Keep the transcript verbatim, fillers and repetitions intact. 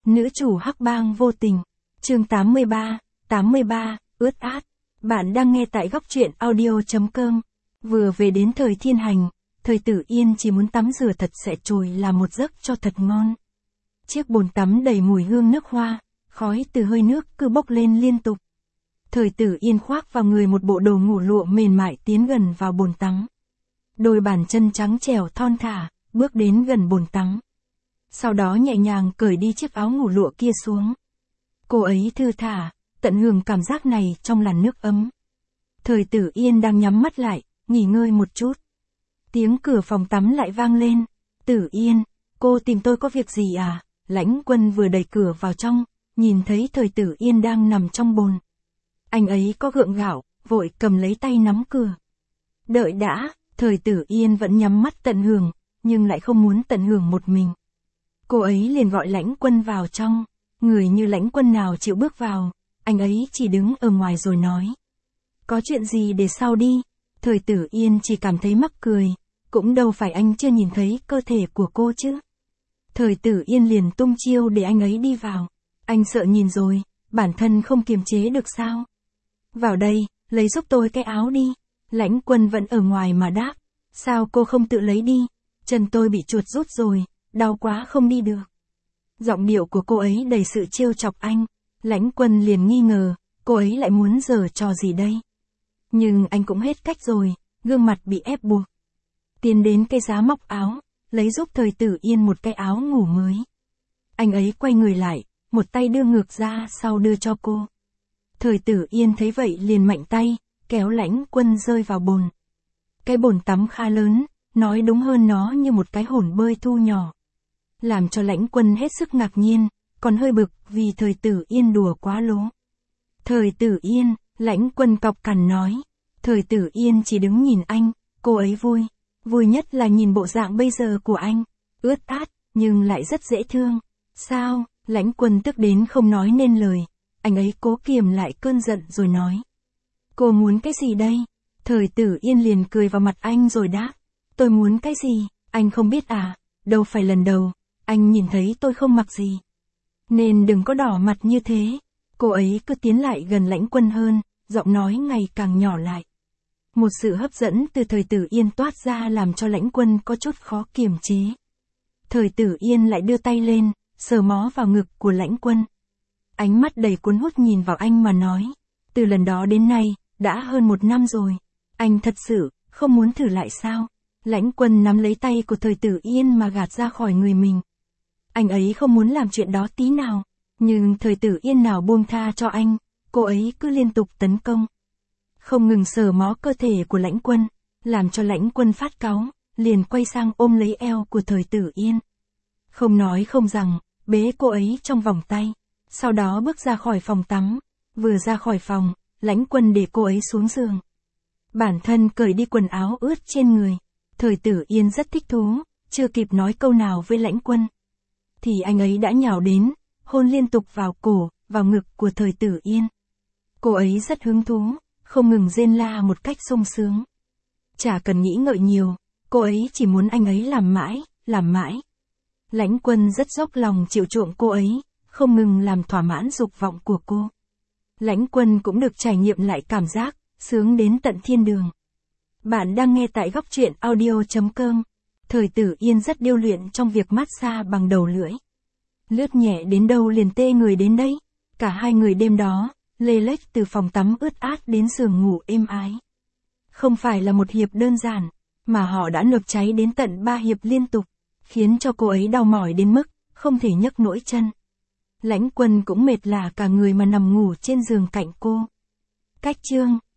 Nữ chủ hắc bang vô tình. Chương tám mươi ba, tám mươi ba, ướt át. Bạn đang nghe tại góc truyện audio.com. Vừa về đến thời thiên hành, thời Tử Yên chỉ muốn tắm rửa thật sẽ trồi làm một giấc cho thật ngon. Chiếc bồn tắm đầy mùi hương nước hoa, khói từ hơi nước cứ bốc lên liên tục. Thời Tử Yên khoác vào người một bộ đồ ngủ lụa mềm mại tiến gần vào bồn tắm. Đôi bàn chân trắng trẻo thon thả, bước đến gần bồn tắm. Sau đó nhẹ nhàng cởi đi chiếc áo ngủ lụa kia xuống. Cô ấy thư thả, tận hưởng cảm giác này trong làn nước ấm. Thời Tử Yên đang nhắm mắt lại, nghỉ ngơi một chút. Tiếng cửa phòng tắm lại vang lên. Tử Yên, cô tìm tôi có việc gì à? Lãnh Quân vừa đẩy cửa vào trong, nhìn thấy Thời Tử Yên đang nằm trong bồn. Anh ấy có gượng gạo, vội cầm lấy tay nắm cửa. Đợi đã, Thời Tử Yên vẫn nhắm mắt tận hưởng, nhưng lại không muốn tận hưởng một mình. Cô ấy liền gọi Lãnh Quân vào trong. Người như Lãnh Quân nào chịu bước vào, anh ấy chỉ đứng ở ngoài rồi nói. Có chuyện gì để sau đi. Thời Tử Yên chỉ cảm thấy mắc cười, cũng đâu phải anh chưa nhìn thấy cơ thể của cô chứ. Thời Tử Yên liền tung chiêu để anh ấy đi vào. Anh sợ nhìn rồi, bản thân không kiềm chế được sao. Vào đây, lấy giúp tôi cái áo đi. Lãnh Quân vẫn ở ngoài mà đáp. Sao cô không tự lấy đi? Chân tôi bị chuột rút rồi, đau quá không đi được. Giọng điệu của cô ấy đầy sự trêu chọc anh. Lãnh Quân liền nghi ngờ, cô ấy lại muốn giở trò gì đây? Nhưng anh cũng hết cách rồi, gương mặt bị ép buộc. Tiến đến cây giá móc áo, lấy giúp Thời Tử Yên một cái áo ngủ mới. Anh ấy quay người lại, một tay đưa ngược ra sau đưa cho cô. Thời Tử Yên thấy vậy liền mạnh tay, kéo Lãnh Quân rơi vào bồn. Cái bồn tắm khá lớn, nói đúng hơn nó như một cái hổn bơi thu nhỏ. Làm cho Lãnh Quân hết sức ngạc nhiên, còn hơi bực vì Thời Tử Yên đùa quá lố. Thời Tử Yên, Lãnh Quân cọc cằn nói. Thời Tử Yên chỉ đứng nhìn anh, cô ấy vui. Vui nhất là nhìn bộ dạng bây giờ của anh. Ướt át, nhưng lại rất dễ thương. Sao? Lãnh Quân tức đến không nói nên lời. Anh ấy cố kiềm lại cơn giận rồi nói. Cô muốn cái gì đây? Thời Tử Yên liền cười vào mặt anh rồi đáp. Tôi muốn cái gì? Anh không biết à? Đâu phải lần đầu. Anh nhìn thấy tôi không mặc gì. Nên đừng có đỏ mặt như thế. Cô ấy cứ tiến lại gần Lãnh Quân hơn, giọng nói ngày càng nhỏ lại. Một sự hấp dẫn từ Thời Tử Yên toát ra làm cho Lãnh Quân có chút khó kiềm chế. Thời Tử Yên lại đưa tay lên, sờ mó vào ngực của Lãnh Quân. Ánh mắt đầy cuốn hút nhìn vào anh mà nói. Từ lần đó đến nay, đã hơn một năm rồi. Anh thật sự, không muốn thử lại sao? Lãnh Quân nắm lấy tay của Thời Tử Yên mà gạt ra khỏi người mình. Anh ấy không muốn làm chuyện đó tí nào. Nhưng Thời Tử Yên nào buông tha cho anh, cô ấy cứ liên tục tấn công. Không ngừng sờ mó cơ thể của Lãnh Quân, làm cho Lãnh Quân phát cáu, liền quay sang ôm lấy eo của Thời Tử Yên. Không nói không rằng, bế cô ấy trong vòng tay. Sau đó bước ra khỏi phòng tắm. Vừa ra khỏi phòng, Lãnh Quân để cô ấy xuống giường. Bản thân cởi đi quần áo ướt trên người. Thời Tử Yên rất thích thú, chưa kịp nói câu nào với Lãnh Quân. Thì anh ấy đã nhào đến, hôn liên tục vào cổ, vào ngực của Thời Tử Yên. Cô ấy rất hứng thú, không ngừng rên la một cách sung sướng. Chả cần nghĩ ngợi nhiều, cô ấy chỉ muốn anh ấy làm mãi, làm mãi. Lãnh Quân rất dốc lòng chịu chuộng cô ấy, không ngừng làm thỏa mãn dục vọng của cô. Lãnh Quân cũng được trải nghiệm lại cảm giác, sướng đến tận thiên đường. Bạn đang nghe tại góc truyện audio.com. Thời Tử Yên rất điêu luyện trong việc massage bằng đầu lưỡi. Lướt nhẹ đến đâu liền tê người đến đấy. Cả hai người đêm đó, lê lếch từ phòng tắm ướt át đến giường ngủ êm ái. Không phải là một hiệp đơn giản, mà họ đã nộp cháy đến tận ba hiệp liên tục, khiến cho cô ấy đau mỏi đến mức, không thể nhấc nổi chân. Lãnh Quân cũng mệt lả cả người mà nằm ngủ trên giường cạnh cô. Cách chương